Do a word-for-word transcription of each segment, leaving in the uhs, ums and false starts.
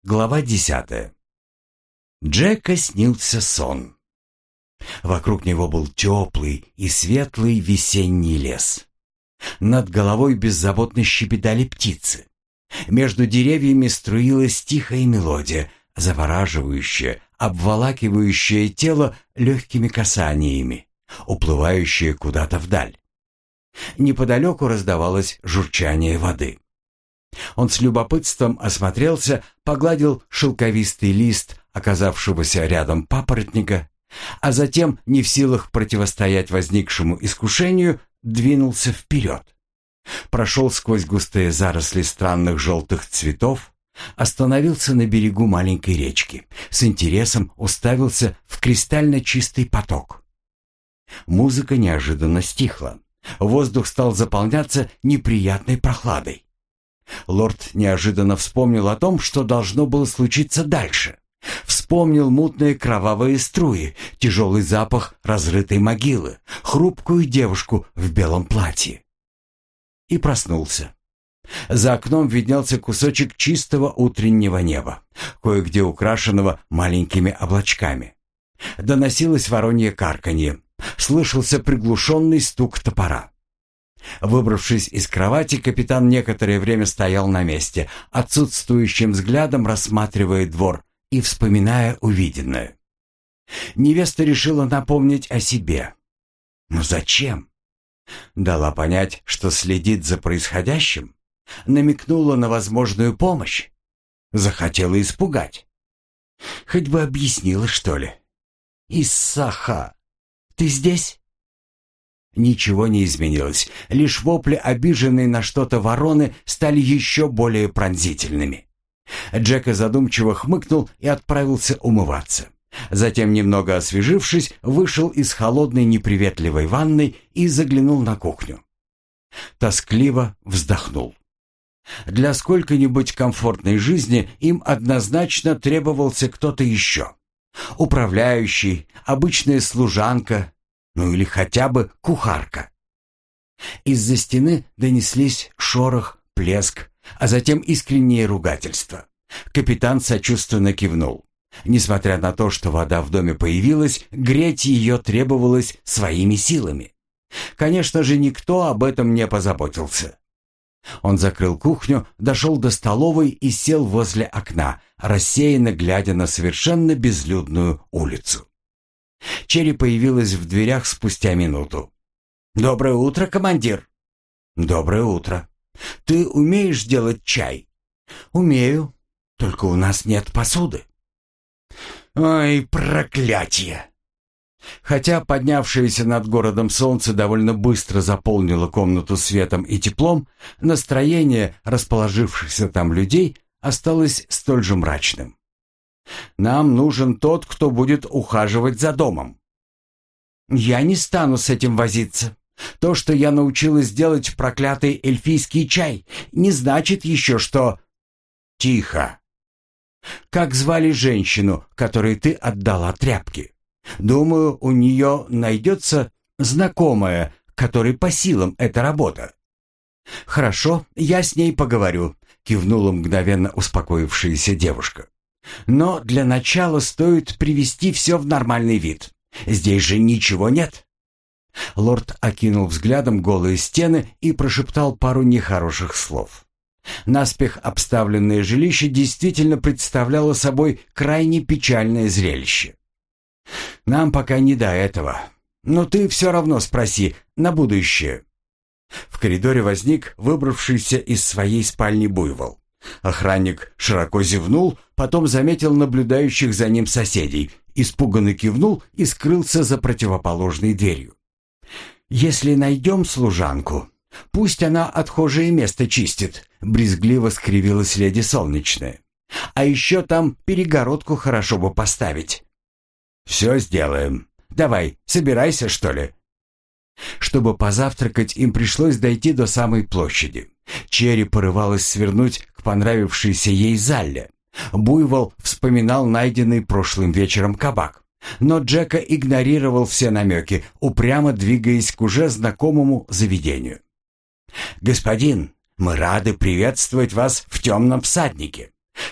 Глава десятая. Джека снился сон. Вокруг него был теплый и светлый весенний лес. Над головой беззаботно щебетали птицы. Между деревьями струилась тихая мелодия, завораживающая, обволакивающая тело легкими касаниями, уплывающая куда-то вдаль. Неподалеку раздавалось журчание воды. Он с любопытством осмотрелся, погладил шелковистый лист оказавшегося рядом папоротника, а затем, не в силах противостоять возникшему искушению, двинулся вперед. Прошел сквозь густые заросли странных желтых цветов, остановился на берегу маленькой речки, с интересом уставился в кристально чистый поток. Музыка неожиданно стихла. Воздух стал заполняться неприятной прохладой. Лорд неожиданно вспомнил о том, что должно было случиться дальше. Вспомнил мутные кровавые струи, тяжелый запах разрытой могилы, хрупкую девушку в белом платье. И проснулся. За окном виднелся кусочек чистого утреннего неба, кое-где украшенного маленькими облачками. Доносилось воронье карканье, слышался приглушенный стук топора. Выбравшись из кровати, капитан некоторое время стоял на месте, отсутствующим взглядом рассматривая двор и вспоминая увиденное. Невеста решила напомнить о себе. Но зачем? Дала понять, что следит за происходящим? Намекнула на возможную помощь? Захотела испугать? Хоть бы объяснила, что ли? «Иссаха, ты здесь?» Ничего не изменилось, лишь вопли, обиженные на что-то вороны, стали еще более пронзительными. Джека задумчиво хмыкнул и отправился умываться. Затем, немного освежившись, вышел из холодной неприветливой ванной и заглянул на кухню. Тоскливо вздохнул. Для сколько-нибудь комфортной жизни им однозначно требовался кто-то еще. Управляющий, обычная служанка, ну или хотя бы кухарка. Из-за стены донеслись шорох, плеск, а затем искреннее ругательство. Капитан сочувственно кивнул. Несмотря на то, что вода в доме появилась, греть ее требовалось своими силами. Конечно же, никто об этом не позаботился. Он закрыл кухню, дошел до столовой и сел возле окна, рассеянно глядя на совершенно безлюдную улицу. Черри появилась в дверях спустя минуту. «Доброе утро, командир!» «Доброе утро. Ты умеешь делать чай?» «Умею, только у нас нет посуды». «Ой, проклятие!» Хотя поднявшееся над городом солнце довольно быстро заполнило комнату светом и теплом, настроение расположившихся там людей осталось столь же мрачным. «Нам нужен тот, кто будет ухаживать за домом». «Я не стану с этим возиться. То, что я научилась делать проклятый эльфийский чай, не значит еще, что...» «Тихо! Как звали женщину, которой ты отдала тряпки? Думаю, у нее найдется знакомая, которой по силам эта работа». «Хорошо, я с ней поговорю», — кивнула мгновенно успокоившаяся девушка. «Но для начала стоит привести все в нормальный вид. Здесь же ничего нет». Лорд окинул взглядом голые стены и прошептал пару нехороших слов. Наспех обставленное жилище действительно представляло собой крайне печальное зрелище. «Нам пока не до этого. Но ты все равно спроси, на будущее». В коридоре возник выбравшийся из своей спальни буйвол. Охранник широко зевнул, потом заметил наблюдающих за ним соседей, испуганно кивнул и скрылся за противоположной дверью. «Если найдем служанку, пусть она отхожее место чистит», — брезгливо скривилась леди Солнечная. «А еще там перегородку хорошо бы поставить». «Все сделаем. Давай, собирайся, что ли». Чтобы позавтракать, им пришлось дойти до самой площади. Черри порывалась свернуть к понравившейся ей зале. Буйвол вспоминал найденный прошлым вечером кабак. Но Джека игнорировал все намеки, упрямо двигаясь к уже знакомому заведению. «Господин, мы рады приветствовать вас в темном всаднике.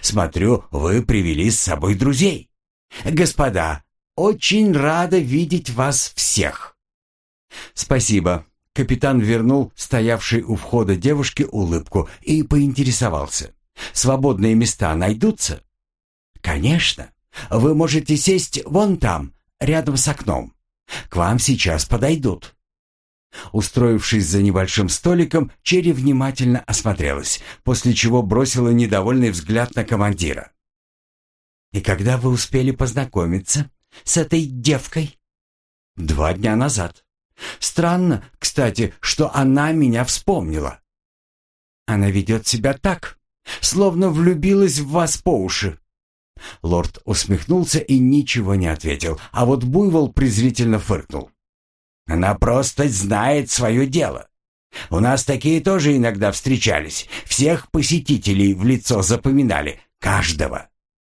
Смотрю, вы привели с собой друзей. Господа, очень рада видеть вас всех». «Спасибо». Капитан вернул стоявшей у входа девушке улыбку и поинтересовался: «Свободные места найдутся?» «Конечно. Вы можете сесть вон там, рядом с окном. К вам сейчас подойдут». Устроившись за небольшим столиком, Черри внимательно осмотрелась, после чего бросила недовольный взгляд на командира. «И когда вы успели познакомиться с этой девкой?» «Два дня назад. Странно, кстати, что она меня вспомнила. Она ведет себя так, словно влюбилась в вас по уши». Лорд усмехнулся и ничего не ответил, а вот Буйвол презрительно фыркнул. «Она просто знает свое дело. У нас такие тоже иногда встречались. Всех посетителей в лицо запоминали. Каждого».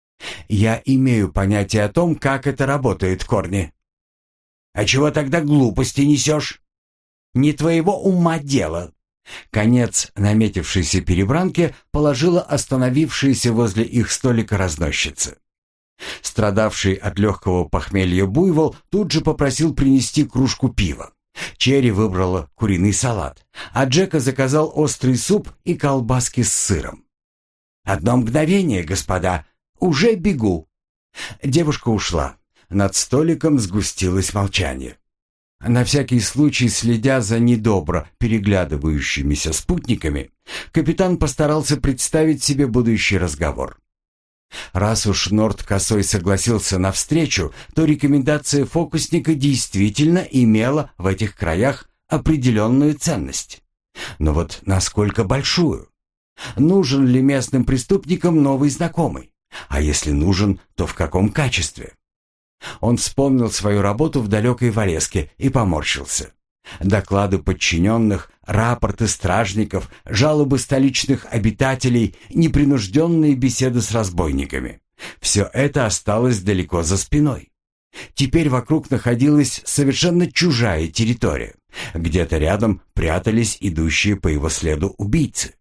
«Я имею понятие о том, как это работает, Корни». «А чего тогда глупости несешь? Не твоего ума дело». Конец наметившейся перебранке положила остановившаяся возле их столика разносчица. Страдавший от легкого похмелья Буйвол тут же попросил принести кружку пива. Черри выбрала куриный салат, а Джека заказал острый суп и колбаски с сыром. «Одно мгновение, господа, уже бегу». Девушка ушла. Над столиком сгустилось молчание. На всякий случай, следя за недобро переглядывающимися спутниками, капитан постарался представить себе будущий разговор. Раз уж Норд Косой согласился на встречу, то рекомендация фокусника действительно имела в этих краях определенную ценность. Но вот насколько большую? Нужен ли местным преступникам новый знакомый? А если нужен, то в каком качестве? Он вспомнил свою работу в далекой Валеске и поморщился. Доклады подчиненных, рапорты стражников, жалобы столичных обитателей, непринужденные беседы с разбойниками. Все это осталось далеко за спиной. Теперь вокруг находилась совершенно чужая территория. Где-то рядом прятались идущие по его следу убийцы.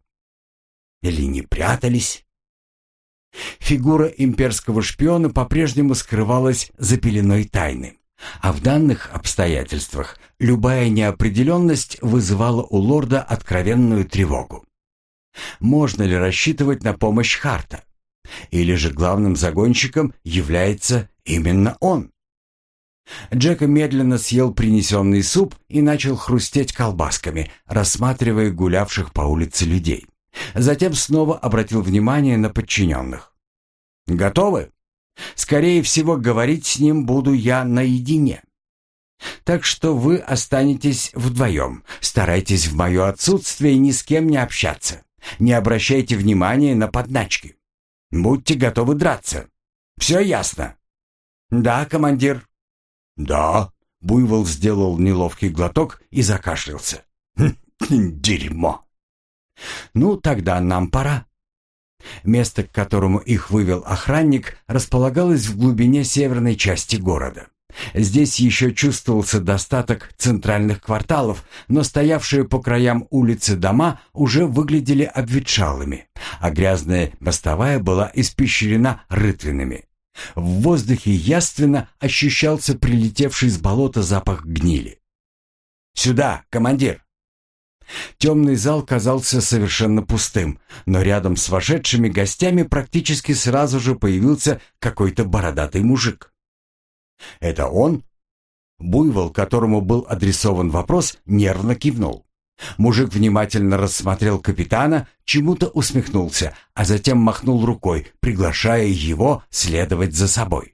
Или не прятались? Фигура имперского шпиона по-прежнему скрывалась за пеленой тайны. А в данных обстоятельствах любая неопределенность вызывала у лорда откровенную тревогу. Можно ли рассчитывать на помощь Харта? Или же главным загонщиком является именно он? Джека медленно съел принесенный суп и начал хрустеть колбасками, рассматривая гулявших по улице людей. Затем снова обратил внимание на подчиненных. «Готовы? Скорее всего, говорить с ним буду я наедине. Так что вы останетесь вдвоем. Старайтесь в мое отсутствие ни с кем не общаться. Не обращайте внимания на подначки. Будьте готовы драться. Все ясно?» «Да, командир». «Да». Буйвол сделал неловкий глоток и закашлялся. «Дерьмо». «Ну, тогда нам пора». Место, к которому их вывел охранник, располагалось в глубине северной части города. Здесь еще чувствовался достаток центральных кварталов, но стоявшие по краям улицы дома уже выглядели обветшалыми, а грязная мостовая была испещрена рытвинами. В воздухе явственно ощущался прилетевший с болота запах гнили. «Сюда, командир!» Темный зал казался совершенно пустым, но рядом с вошедшими гостями практически сразу же появился какой-то бородатый мужик. «Это он?» Буйвол, которому был адресован вопрос, нервно кивнул. Мужик внимательно рассмотрел капитана, чему-то усмехнулся, а затем махнул рукой, приглашая его следовать за собой.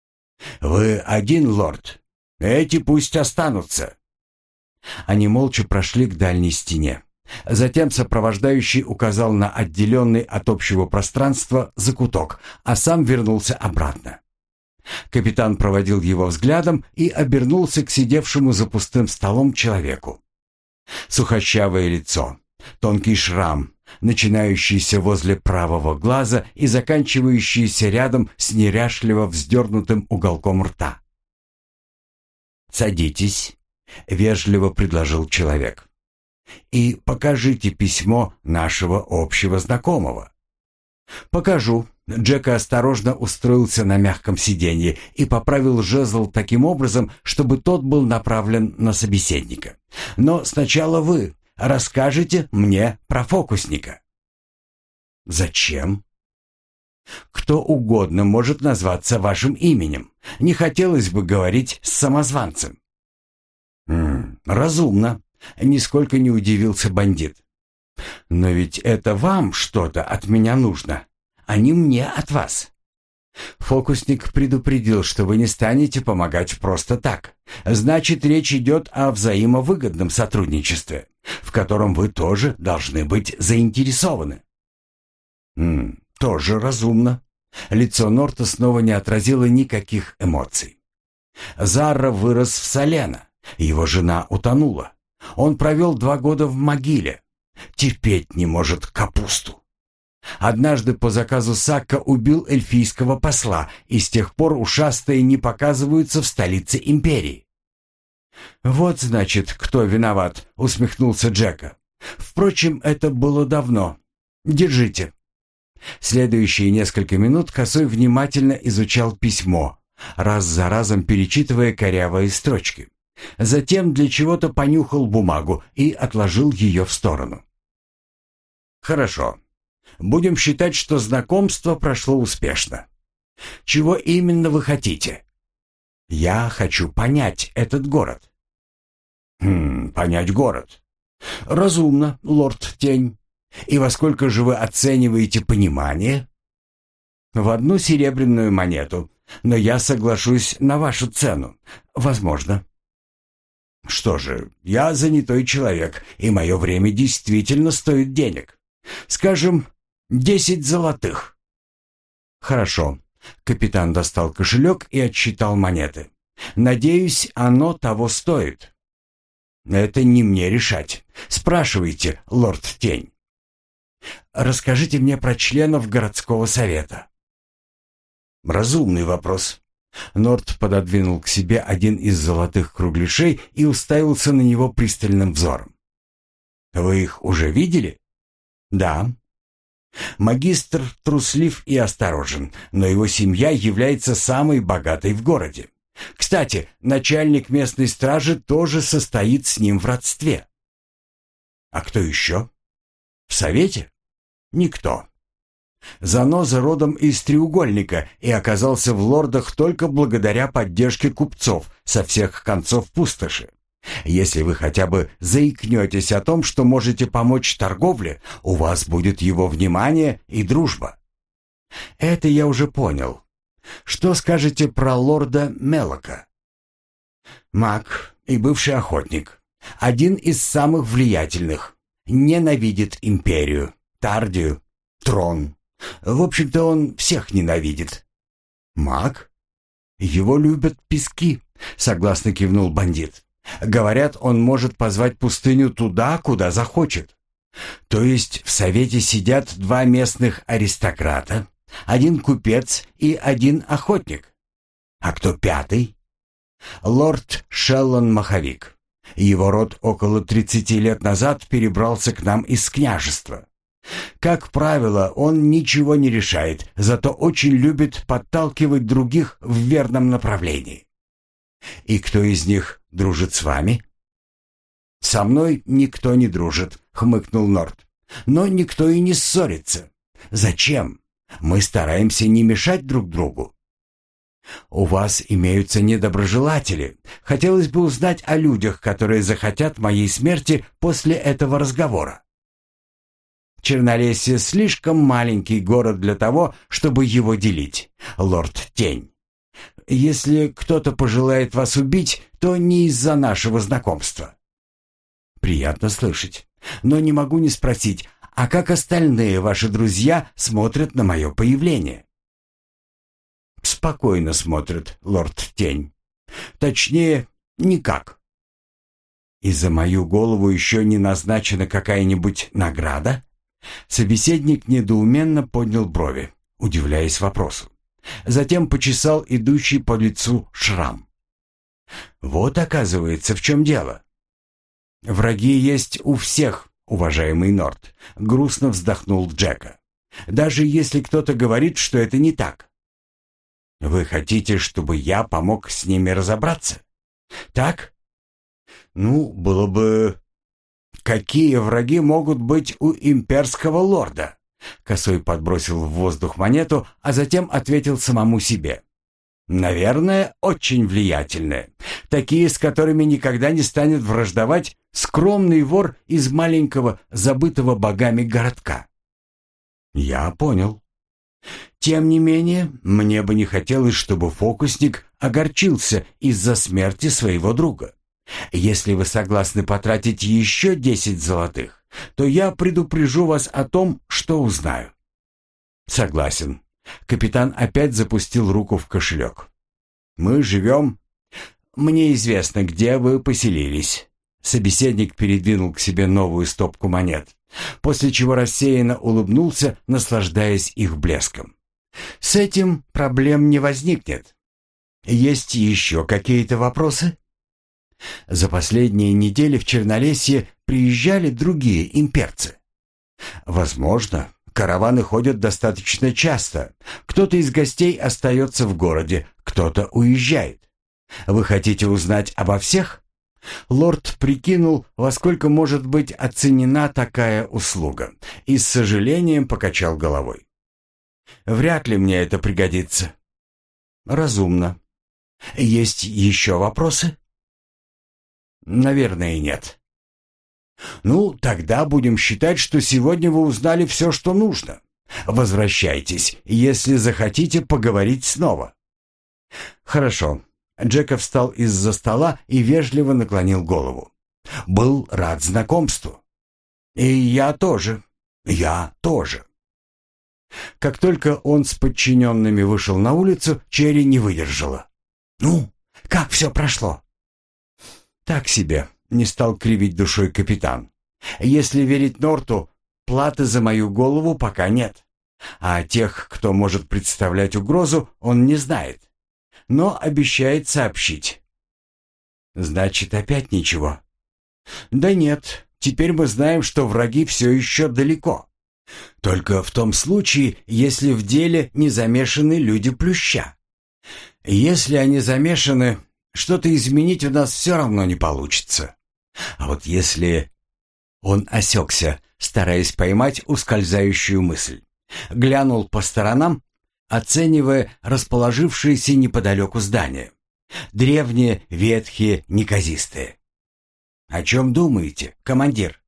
«Вы один, лорд? Эти пусть останутся». Они молча прошли к дальней стене. Затем сопровождающий указал на отделенный от общего пространства закуток, а сам вернулся обратно. Капитан проводил его взглядом и обернулся к сидевшему за пустым столом человеку. Сухощавое лицо, тонкий шрам, начинающийся возле правого глаза и заканчивающийся рядом с неряшливо вздернутым уголком рта. «Садитесь», — вежливо предложил человек. «И покажите письмо нашего общего знакомого». «Покажу», Джека осторожно устроился на мягком сиденье и поправил жезл таким образом, чтобы тот был направлен на собеседника. «Но сначала вы расскажете мне про фокусника». «Зачем?» «Кто угодно может назваться вашим именем. Не хотелось бы говорить с самозванцем». «М-м, разумно», — нисколько не удивился бандит. «Но ведь это вам что-то от меня нужно, а не мне от вас». Фокусник предупредил, что вы не станете помогать просто так. Значит, речь идет о взаимовыгодном сотрудничестве, в котором вы тоже должны быть заинтересованы. «М-м, тоже разумно». Лицо Норта снова не отразило никаких эмоций. Зарра вырос в Салена. Его жена утонула. Он провел два года в могиле. Терпеть не может капусту. Однажды по заказу Сакка убил эльфийского посла, и с тех пор ушастые не показываются в столице империи. «Вот, значит, кто виноват», — усмехнулся Джека. «Впрочем, это было давно. Держите». Следующие несколько минут Косой внимательно изучал письмо, раз за разом перечитывая корявые строчки. Затем для чего-то понюхал бумагу и отложил ее в сторону. «Хорошо. Будем считать, что знакомство прошло успешно. Чего именно вы хотите?» «Я хочу понять этот город». «Хм, понять город. Разумно, лорд Тень. И во сколько же вы оцениваете понимание?» «В одну серебряную монету, но я соглашусь на вашу цену. Возможно». «Что же, я занятой человек, и мое время действительно стоит денег. Скажем, десять золотых». «Хорошо». Капитан достал кошелек и отсчитал монеты. «Надеюсь, оно того стоит». «Это не мне решать. Спрашивайте, лорд Тень». «Расскажите мне про членов городского совета». «Разумный вопрос». Норт пододвинул к себе один из золотых кругляшей и уставился на него пристальным взором. «Вы их уже видели?» «Да». «Магистр труслив и осторожен, но его семья является самой богатой в городе. Кстати, начальник местной стражи тоже состоит с ним в родстве». «А кто еще?» «В совете?» «Никто. Заноза родом из треугольника и оказался в лордах только благодаря поддержке купцов со всех концов пустоши. Если вы хотя бы заикнетесь о том, что можете помочь торговле, у вас будет его внимание и дружба». «Это я уже понял. Что скажете про лорда Мелока?» «Маг и бывший охотник. Один из самых влиятельных. Ненавидит империю, Тардию, трон. В общем-то, он всех ненавидит». «Маг? Его любят пески», — согласно кивнул бандит. «Говорят, он может позвать пустыню туда, куда захочет. То есть в совете сидят два местных аристократа, один купец и один охотник. А кто пятый?» «Лорд Шеллон Маховик. Его род около тридцати лет назад перебрался к нам из княжества. Как правило, он ничего не решает, зато очень любит подталкивать других в верном направлении». «И кто из них дружит с вами?» «Со мной никто не дружит», — хмыкнул Норт. «Но никто и не ссорится. Зачем? Мы стараемся не мешать друг другу». «У вас имеются недоброжелатели. Хотелось бы узнать о людях, которые захотят моей смерти после этого разговора». «Чернолесье слишком маленький город для того, чтобы его делить, лорд Тень. Если кто-то пожелает вас убить, то не из-за нашего знакомства». «Приятно слышать. Но не могу не спросить, а как остальные ваши друзья смотрят на мое появление?» «Спокойно смотрят, лорд Тень. Точнее, никак». «И за мою голову еще не назначена какая-нибудь награда?» Собеседник недоуменно поднял брови, удивляясь вопросу. Затем почесал идущий по лицу шрам. «Вот, оказывается, в чем дело». «Враги есть у всех, уважаемый Норт», — грустно вздохнул Джека. даже если кто-то говорит, что это не так. Вы хотите, чтобы я помог с ними разобраться? Так? Ну, было бы... Какие враги могут быть у имперского лорда? Косой подбросил в воздух монету, а затем ответил самому себе. Наверное, очень влиятельные. Такие, с которыми никогда не станет враждовать скромный вор из маленького, забытого богами городка. Я понял. Тем не менее, мне бы не хотелось, чтобы фокусник огорчился из-за смерти своего друга. Если вы согласны потратить еще десять золотых, то я предупрежу вас о том, что узнаю. Согласен. Капитан опять запустил руку в кошелек. Мы живем... Мне известно, где вы поселились. Собеседник передвинул к себе новую стопку монет, после чего рассеянно улыбнулся, наслаждаясь их блеском. С этим проблем не возникнет. Есть еще какие-то вопросы? За последние недели в Чернолесье приезжали другие имперцы. Возможно, караваны ходят достаточно часто. Кто-то из гостей остается в городе, кто-то уезжает. Вы хотите узнать обо всех? Лорд прикинул, во сколько может быть оценена такая услуга, и с сожалением покачал головой. Вряд ли мне это пригодится. Разумно. Есть еще вопросы? Наверное, нет. Ну, тогда будем считать, что сегодня вы узнали все, что нужно. Возвращайтесь, если захотите поговорить снова. Хорошо. Джека встал из-за стола и вежливо наклонил голову. Был рад знакомству. И я тоже. Я тоже. Как только он с подчиненными вышел на улицу, Черри не выдержала. «Ну, как все прошло?» «Так себе», — не стал кривить душой капитан. «Если верить Норту, платы за мою голову пока нет. А тех, кто может представлять угрозу, он не знает. Но обещает сообщить». «Значит, опять ничего?» «Да нет, теперь мы знаем, что враги все еще далеко. Только в том случае, если в деле не замешаны люди Плюща. Если они замешаны, что-то изменить у нас все равно не получится. А вот если...» Он осекся, стараясь поймать ускользающую мысль. Глянул по сторонам, оценивая расположившиеся неподалеку здания. Древние, ветхие, неказистые. «О чем думаете, командир?»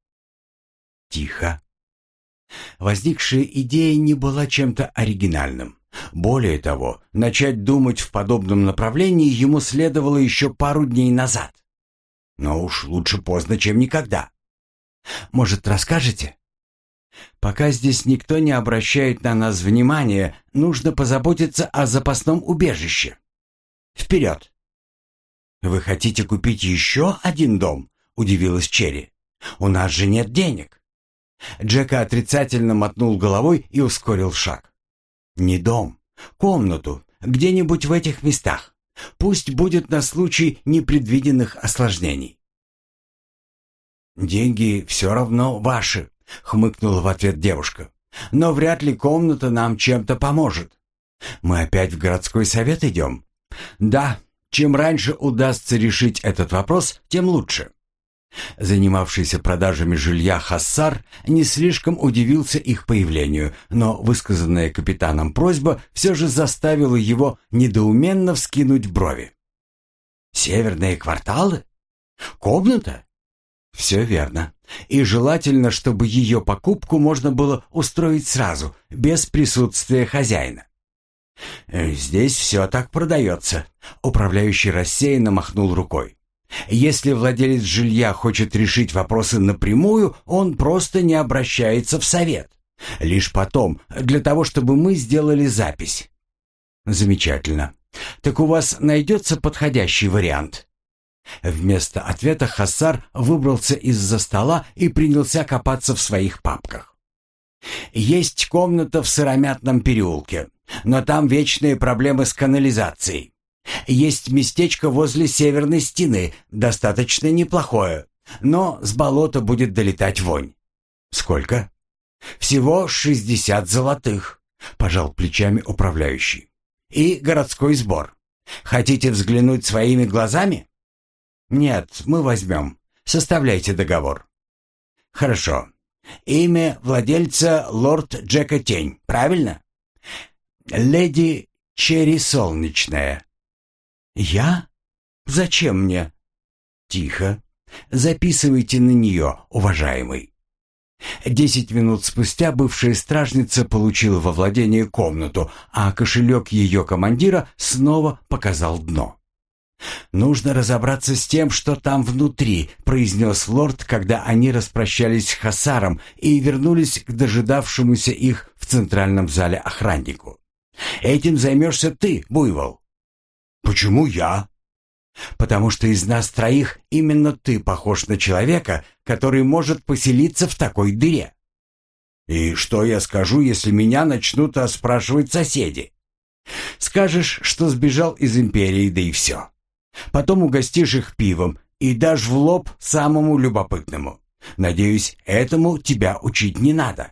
Тихо. Возникшая идея не была чем-то оригинальным. Более того, начать думать в подобном направлении ему следовало еще пару дней назад. Но уж лучше поздно, чем никогда. «Может, расскажете?» «Пока здесь никто не обращает на нас внимания, нужно позаботиться о запасном убежище. Вперед!» «Вы хотите купить еще один дом?» — удивилась Черри. «У нас же нет денег». Джека отрицательно мотнул головой и ускорил шаг. «Не дом, комнату, где-нибудь в этих местах. Пусть будет на случай непредвиденных осложнений». «Деньги все равно ваши», — хмыкнула в ответ девушка. «Но вряд ли комната нам чем-то поможет. Мы опять в городской совет идем?» «Да, чем раньше удастся решить этот вопрос, тем лучше». Занимавшийся продажами жилья Хассар не слишком удивился их появлению, но высказанная капитаном просьба все же заставила его недоуменно вскинуть брови. «Северные кварталы? Комната?» «Все верно. И желательно, чтобы ее покупку можно было устроить сразу, без присутствия хозяина». «Здесь все так продается», — управляющий рассеянно махнул рукой. «Если владелец жилья хочет решить вопросы напрямую, он просто не обращается в совет. Лишь потом, для того, чтобы мы сделали запись». «Замечательно. Так у вас найдется подходящий вариант?» Вместо ответа Хассар выбрался из-за стола и принялся копаться в своих папках. «Есть комната в Сыромятном переулке, но там вечные проблемы с канализацией. Есть местечко возле северной стены, достаточно неплохое, но с болота будет долетать вонь». «Сколько?» «Всего шестьдесят золотых», — пожал плечами управляющий. «И городской сбор. Хотите взглянуть своими глазами?» «Нет, мы возьмем. Составляйте договор». «Хорошо. Имя владельца лорд Джека Тень, правильно?» «Леди Черри Солнечная». «Я? Зачем мне?» «Тихо. Записывайте на нее, уважаемый». Десять минут спустя бывшая стражница получила во владение комнату, а кошелек ее командира снова показал дно. «Нужно разобраться с тем, что там внутри», — произнес лорд, когда они распрощались с Хасаром и вернулись к дожидавшемуся их в центральном зале охраннику. «Этим займешься ты, Буйвол». «Почему я?» «Потому что из нас троих именно ты похож на человека, который может поселиться в такой дыре». «И что я скажу, если меня начнут расспрашивать соседи?» «Скажешь, что сбежал из империи, да и все. Потом угостишь их пивом и дашь в лоб самому любопытному. Надеюсь, этому тебя учить не надо».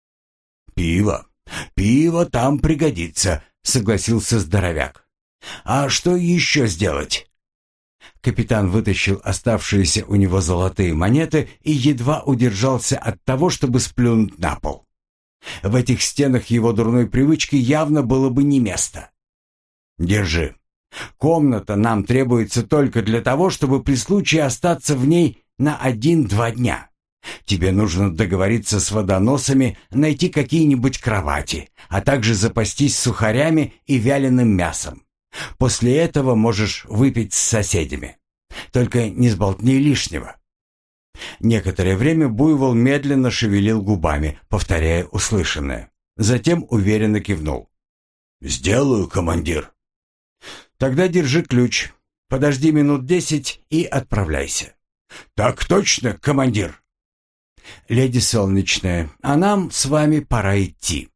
«Пиво. Пиво там пригодится», — согласился здоровяк. «А что еще сделать?» Капитан вытащил оставшиеся у него золотые монеты и едва удержался от того, чтобы сплюнуть на пол. В этих стенах его дурной привычки явно было бы не место. «Держи. Комната нам требуется только для того, чтобы при случае остаться в ней на один-два дня. Тебе нужно договориться с водоносами, найти какие-нибудь кровати, а также запастись сухарями и вяленым мясом. После этого можешь выпить с соседями. Только не сболтни лишнего». Некоторое время Буйвол медленно шевелил губами, повторяя услышанное. Затем уверенно кивнул. «Сделаю, командир». «Тогда держи ключ. Подожди минут десять и отправляйся». «Так точно, командир». «Леди Солнечная, а нам с вами пора идти».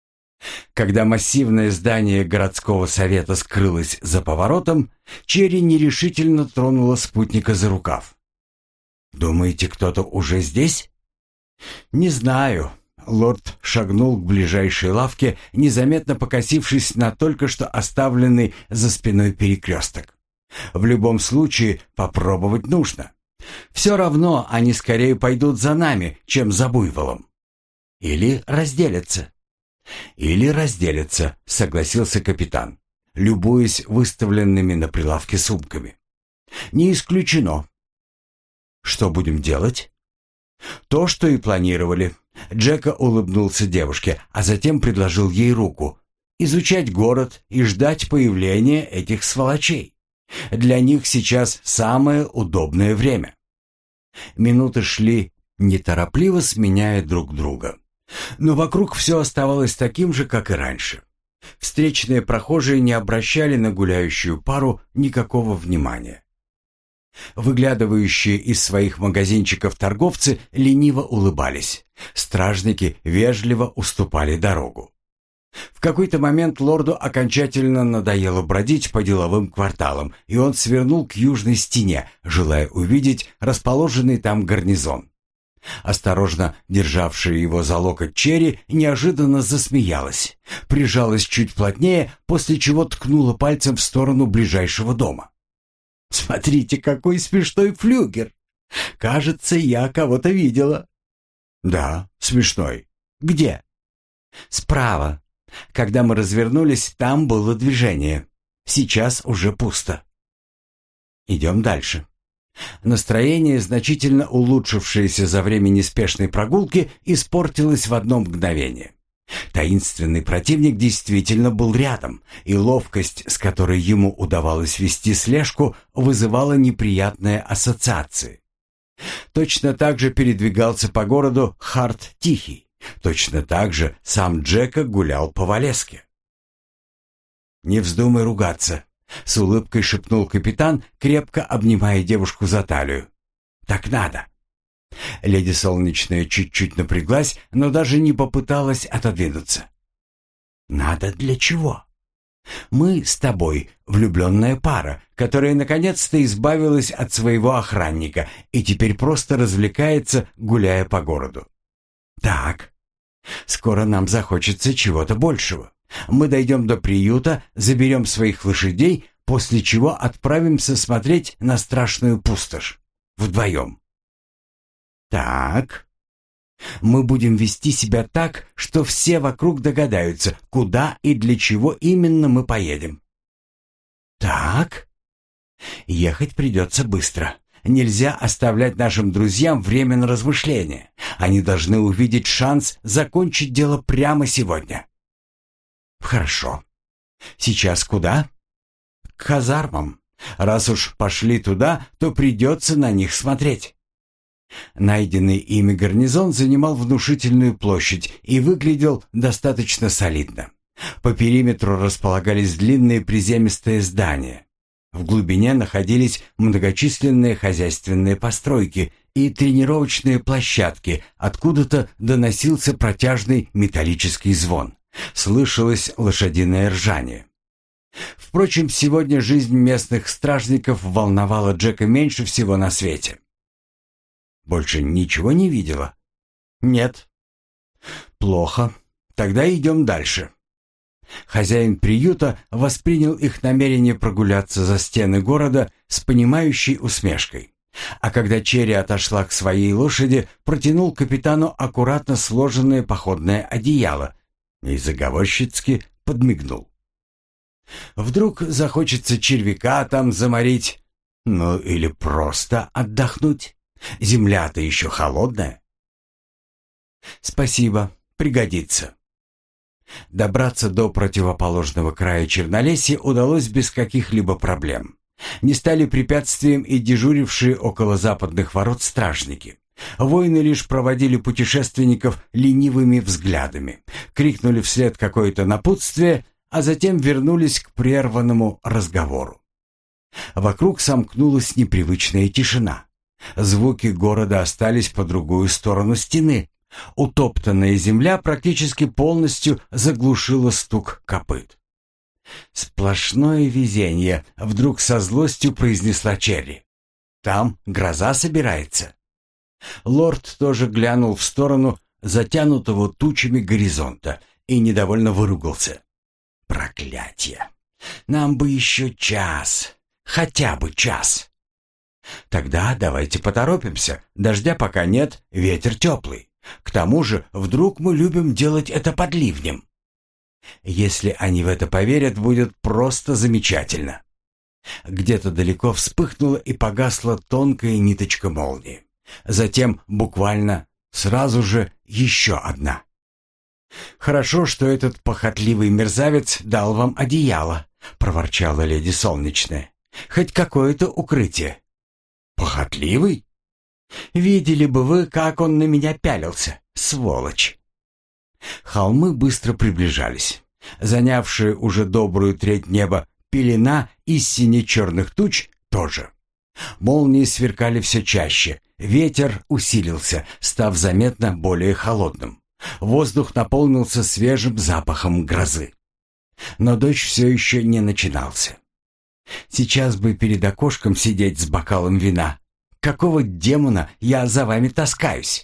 Когда массивное здание городского совета скрылось за поворотом, Черри нерешительно тронула спутника за рукав. «Думаете, кто-то уже здесь?» «Не знаю». Лорд шагнул к ближайшей лавке, незаметно покосившись на только что оставленный за спиной перекресток. «В любом случае попробовать нужно. Все равно они скорее пойдут за нами, чем за Буйволом. Или разделятся». «Или разделятся», — согласился капитан, любуясь выставленными на прилавке сумками. «Не исключено». «Что будем делать?» «То, что и планировали». Джека улыбнулся девушке, а затем предложил ей руку. «Изучать город и ждать появления этих сволочей. Для них сейчас самое удобное время». Минуты шли, неторопливо сменяя друг друга. Но вокруг все оставалось таким же, как и раньше. Встречные прохожие не обращали на гуляющую пару никакого внимания. Выглядывающие из своих магазинчиков торговцы лениво улыбались. Стражники вежливо уступали дорогу. В какой-то момент лорду окончательно надоело бродить по деловым кварталам, и он свернул к южной стене, желая увидеть расположенный там гарнизон. Осторожно державшая его за локоть Черри неожиданно засмеялась, прижалась чуть плотнее, после чего ткнула пальцем в сторону ближайшего дома. «Смотрите, какой смешной флюгер! Кажется, я кого-то видела». «Да, смешной. Где?» «Справа. Когда мы развернулись, там было движение. Сейчас уже пусто». «Идем дальше». Настроение, значительно улучшившееся за время неспешной прогулки, испортилось в одно мгновение. Таинственный противник действительно был рядом, и ловкость, с которой ему удавалось вести слежку, вызывала неприятные ассоциации. Точно так же передвигался по городу Харт Тихий. Точно так же сам Джека гулял по Валеске. «Не вздумай ругаться», — с улыбкой шепнул капитан, крепко обнимая девушку за талию. «Так надо». Леди Солнечная чуть-чуть напряглась, но даже не попыталась отодвинуться. «Надо для чего? Мы с тобой влюбленная пара, которая наконец-то избавилась от своего охранника и теперь просто развлекается, гуляя по городу. Так, Скоро нам захочется чего-то большего. Мы дойдем до приюта, заберем своих лошадей, после чего отправимся смотреть на страшную пустошь. Вдвоем. Так. Мы будем вести себя так, что все вокруг догадаются, куда и для чего именно мы поедем. Так. Ехать придется быстро. Нельзя оставлять нашим друзьям время на размышления. Они должны увидеть шанс закончить дело прямо сегодня. Хорошо. Сейчас куда? К казармам. Раз уж пошли туда, то придется на них смотреть. Найденный ими гарнизон занимал внушительную площадь и выглядел достаточно солидно. По периметру располагались длинные приземистые здания. В глубине находились многочисленные хозяйственные постройки и тренировочные площадки, откуда-то доносился протяжный металлический звон. Слышалось лошадиное ржание. Впрочем, сегодня жизнь местных стражников волновала Джека меньше всего на свете. Больше ничего не видела? Нет. Плохо. Тогда идем дальше. Хозяин приюта воспринял их намерение прогуляться за стены города с понимающей усмешкой. А когда Черри отошла к своей лошади, протянул капитану аккуратно сложенное походное одеяло и заговорщицки подмигнул. Вдруг захочется червяка там заморить, ну или просто отдохнуть. Земля-то еще холодная. Спасибо, пригодится. Добраться до противоположного края Чернолесья удалось без каких-либо проблем. Не стали препятствием и дежурившие около западных ворот стражники. Воины лишь проводили путешественников ленивыми взглядами, крикнули вслед какое-то напутствие, а затем вернулись к прерванному разговору. Вокруг сомкнулась непривычная тишина. Звуки города остались по другую сторону стены. Утоптанная земля практически полностью заглушила стук копыт. «Сплошное везение», — вдруг со злостью произнесла Черри. «Там гроза собирается». Лорд тоже глянул в сторону затянутого тучами горизонта и недовольно выругался. «Проклятье! Нам бы еще час, хотя бы час». «Тогда давайте поторопимся. Дождя пока нет, ветер теплый. К тому же, вдруг мы любим делать это под ливнем». Если они в это поверят, будет просто замечательно. Где-то далеко вспыхнула и погасла тонкая ниточка молнии. Затем буквально сразу же еще одна. «Хорошо, что этот похотливый мерзавец дал вам одеяло», — проворчала леди Солнечная. «Хоть какое-то укрытие». «Похотливый? Видели бы вы, как он на меня пялился, сволочь!» Холмы быстро приближались. Занявшие уже добрую треть неба пелена из сине-черных туч тоже. Молнии сверкали все чаще, ветер усилился, став заметно более холодным. Воздух наполнился свежим запахом грозы. Но дождь все еще не начинался. Сейчас бы перед окошком сидеть с бокалом вина. Какого демона я за вами таскаюсь?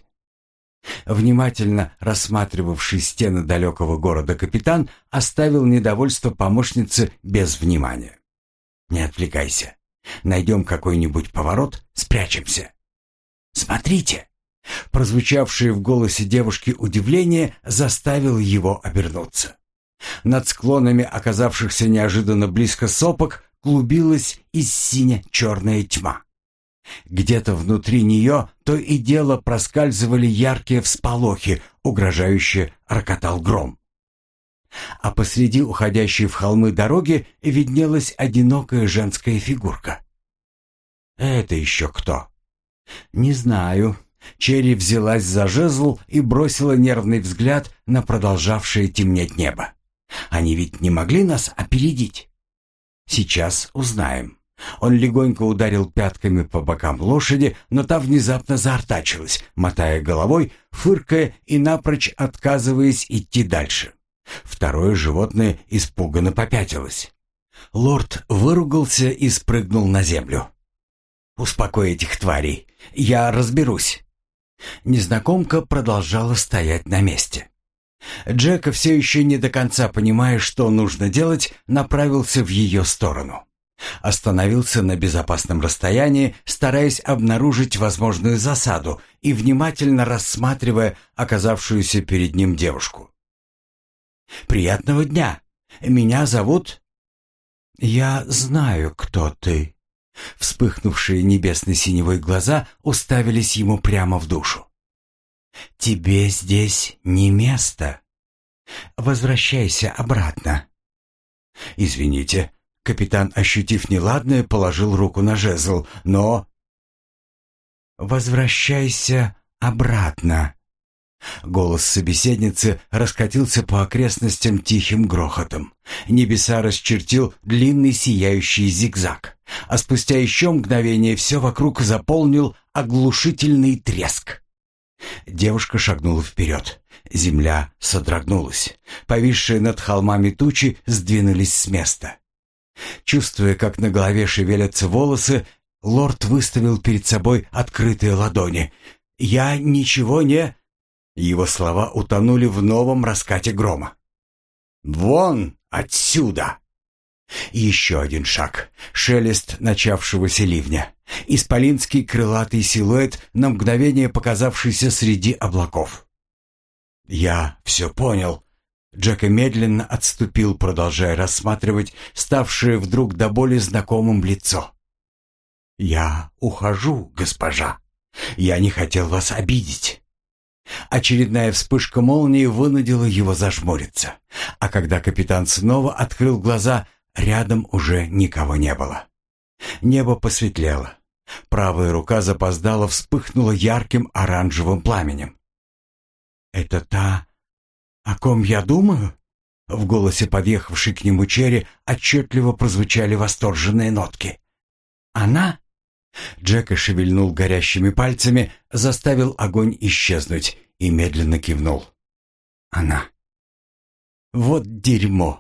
Внимательно рассматривавший стены далекого города капитан оставил недовольство помощницы без внимания. «Не отвлекайся. Найдем какой-нибудь поворот, спрячемся». «Смотрите!» Прозвучавшее в голосе девушки удивление заставило его обернуться. Над склонами оказавшихся неожиданно близко сопок клубилась из сине-черная тьма. Где-то внутри нее то и дело проскальзывали яркие всполохи, угрожающе рокотал гром. А посреди уходящей в холмы дороги виднелась одинокая женская фигурка. «Это еще кто?» «Не знаю». Черри взялась за жезл и бросила нервный взгляд на продолжавшее темнеть небо. «Они ведь не могли нас опередить?» «Сейчас узнаем». Он легонько ударил пятками по бокам лошади, но та внезапно заортачилась, мотая головой, фыркая и напрочь отказываясь идти дальше. Второе животное испуганно попятилось. Лорд выругался и спрыгнул на землю. «Успокой этих тварей, я разберусь». Незнакомка продолжала стоять на месте. Джека, все еще не до конца понимая, что нужно делать, направился в ее сторону. Остановился на безопасном расстоянии, стараясь обнаружить возможную засаду и внимательно рассматривая оказавшуюся перед ним девушку. «Приятного дня! Меня зовут...» «Я знаю, кто ты». Вспыхнувшие небесной синевой глаза уставились ему прямо в душу. «Тебе здесь не место. Возвращайся обратно». «Извините». Капитан, ощутив неладное, положил руку на жезл, но... «Возвращайся обратно». Голос собеседницы раскатился по окрестностям тихим грохотом. Небеса расчертил длинный сияющий зигзаг, а спустя еще мгновение все вокруг заполнил оглушительный треск. Девушка шагнула вперед. Земля содрогнулась. Повисшие над холмами тучи сдвинулись с места. Чувствуя, как на голове шевелятся волосы, лорд выставил перед собой открытые ладони. «Я ничего не...» Его слова утонули в новом раскате грома. «Вон отсюда!» Еще один шаг. Шелест начавшегося ливня. Исполинский крылатый силуэт, на мгновение показавшийся среди облаков. «Я все понял». Джека медленно отступил, продолжая рассматривать ставшее вдруг до боли знакомым лицо. «Я ухожу, госпожа. Я не хотел вас обидеть». Очередная вспышка молнии вынудила его зажмуриться, а когда капитан снова открыл глаза, рядом уже никого не было. Небо посветлело. Правая рука запоздало вспыхнула ярким оранжевым пламенем. «Это та, о ком я думаю?» В голосе подъехавшей к нему Черри отчетливо прозвучали восторженные нотки. «Она?» Джека шевельнул горящими пальцами, заставил огонь исчезнуть и медленно кивнул. «Она». «Вот дерьмо.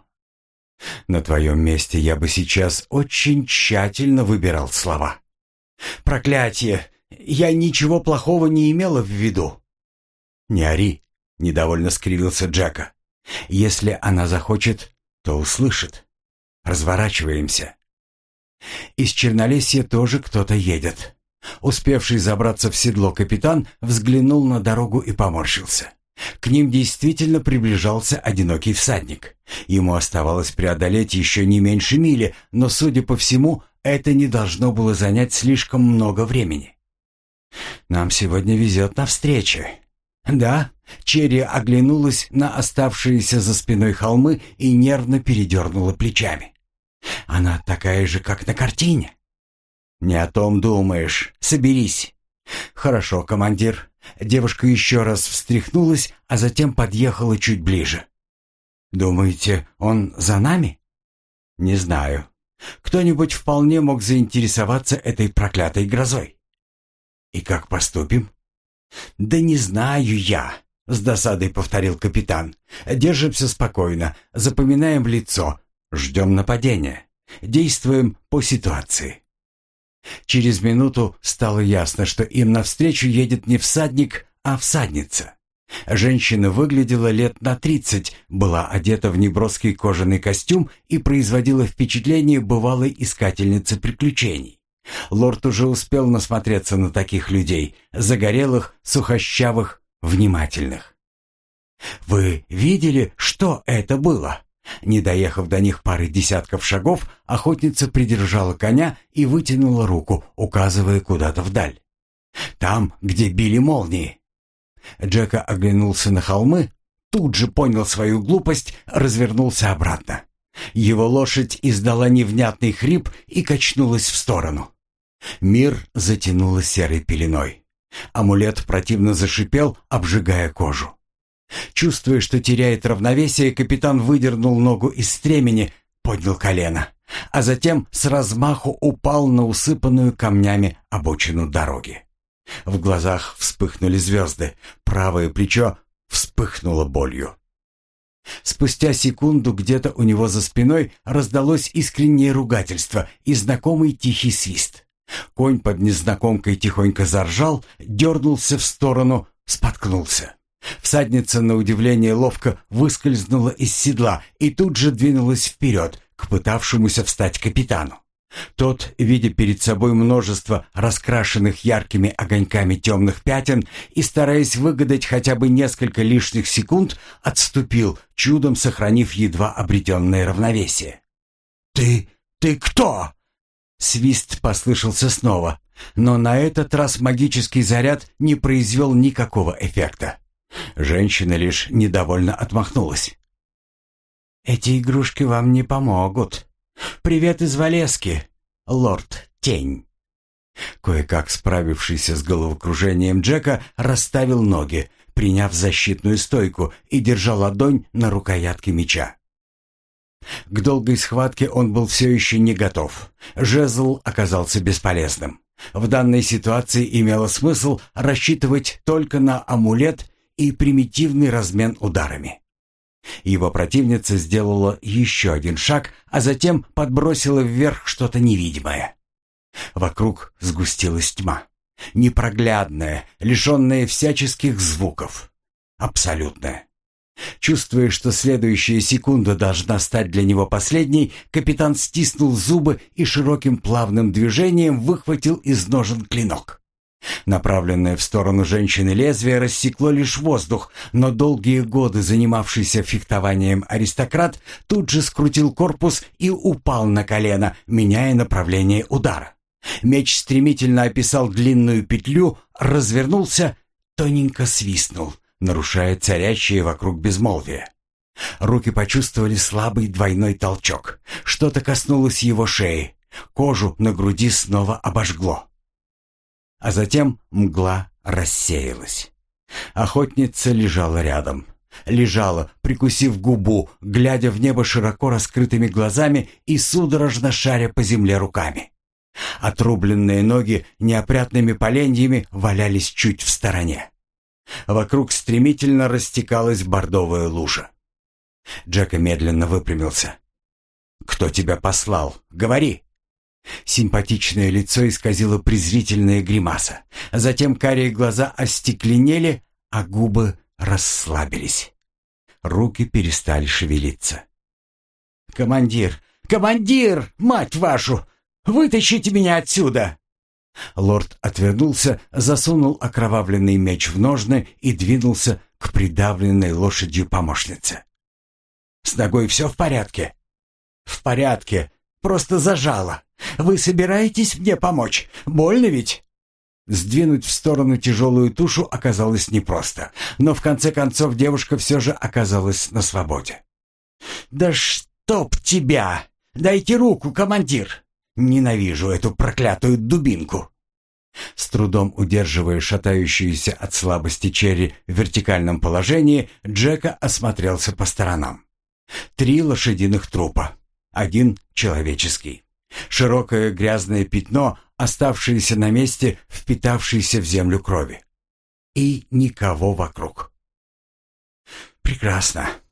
На твоем месте я бы сейчас очень тщательно выбирал слова. Проклятие! Я ничего плохого не имела в виду». «Не ори», — недовольно скривился Джека. «Если она захочет, то услышит. Разворачиваемся». Из Чернолесья тоже кто-то едет. Успевший забраться в седло капитан взглянул на дорогу и поморщился. К ним действительно приближался одинокий всадник. Ему оставалось преодолеть еще не меньше мили, но, судя по всему, это не должно было занять слишком много времени. «Нам сегодня везет на встречи». «Да?» — Черри оглянулась на оставшиеся за спиной холмы и нервно передернула плечами. «Она такая же, как на картине». «Не о том думаешь. Соберись». «Хорошо, командир». Девушка еще раз встряхнулась, а затем подъехала чуть ближе. «Думаете, он за нами?» «Не знаю. Кто-нибудь вполне мог заинтересоваться этой проклятой грозой». «И как поступим?» «Да не знаю я», — с досадой повторил капитан. «Держимся спокойно, запоминаем лицо, ждем нападения, действуем по ситуации». Через минуту стало ясно, что им навстречу едет не всадник, а всадница. Женщина выглядела лет на тридцать, была одета в неброский кожаный костюм и производила впечатление бывалой искательницы приключений. Лорд уже успел насмотреться на таких людей, загорелых, сухощавых, внимательных. «Вы видели, что это было?» Не доехав до них пары десятков шагов, охотница придержала коня и вытянула руку, указывая куда-то вдаль. «Там, где били молнии». Джека оглянулся на холмы, тут же понял свою глупость, развернулся обратно. Его лошадь издала невнятный хрип и качнулась в сторону. Мир затянуло серой пеленой. Амулет противно зашипел, обжигая кожу. Чувствуя, что теряет равновесие, капитан выдернул ногу из стремени, поднял колено, а затем с размаху упал на усыпанную камнями обочину дороги. В глазах вспыхнули звезды, правое плечо вспыхнуло болью. Спустя секунду где-то у него за спиной раздалось искреннее ругательство и знакомый тихий свист. Конь под незнакомкой тихонько заржал, дернулся в сторону, споткнулся. Всадница, на удивление, ловко выскользнула из седла и тут же двинулась вперед к пытавшемуся встать капитану. Тот, видя перед собой множество раскрашенных яркими огоньками темных пятен и стараясь выгадать хотя бы несколько лишних секунд, отступил, чудом сохранив едва обретенное равновесие. «Ты... ты кто?» Свист послышался снова, но на этот раз магический заряд не произвел никакого эффекта. Женщина лишь недовольно отмахнулась. «Эти игрушки вам не помогут. Привет из Валески, лорд Тень». Кое-как справившийся с головокружением Джека расставил ноги, приняв защитную стойку и держа ладонь на рукоятке меча. К долгой схватке он был все еще не готов. Жезл оказался бесполезным. В данной ситуации имело смысл рассчитывать только на амулет и примитивный размен ударами. Его противница сделала еще один шаг, а затем подбросила вверх что-то невидимое. Вокруг сгустилась тьма. Непроглядная, лишенная всяческих звуков. Абсолютная. Чувствуя, что следующая секунда должна стать для него последней, капитан стиснул зубы и широким плавным движением выхватил из ножен клинок. Направленное в сторону женщины лезвие рассекло лишь воздух, но долгие годы занимавшийся фехтованием аристократ тут же скрутил корпус и упал на колено, меняя направление удара. Меч стремительно описал длинную петлю, развернулся, тоненько свистнул, нарушая царящее вокруг безмолвие. Руки почувствовали слабый двойной толчок. Что-то коснулось его шеи. Кожу на груди снова обожгло. А затем мгла рассеялась. Охотница лежала рядом. Лежала, прикусив губу, глядя в небо широко раскрытыми глазами и судорожно шаря по земле руками. Отрубленные ноги неопрятными поленьями валялись чуть в стороне. Вокруг стремительно растекалась бордовая лужа. Джека медленно выпрямился. «Кто тебя послал? Говори!» Симпатичное лицо исказило презрительная гримаса. Затем карие глаза остекленели, а губы расслабились. Руки перестали шевелиться. «Командир! Командир! Мать вашу! Вытащите меня отсюда!» Лорд отвернулся, засунул окровавленный меч в ножны и двинулся к придавленной лошадью помощнице. «С ногой все в порядке?» «В порядке. Просто зажало. Вы собираетесь мне помочь? Больно ведь?» Сдвинуть в сторону тяжелую тушу оказалось непросто, но в конце концов девушка все же оказалась на свободе. «Да чтоб тебя! Дайте руку, командир! Ненавижу эту проклятую дубинку!» С трудом удерживая шатающуюся от слабости Черри в вертикальном положении, Джека осмотрелся по сторонам. Три лошадиных трупа, один человеческий. Широкое грязное пятно, оставшееся на месте впитавшейся в землю крови. И никого вокруг. «Прекрасно.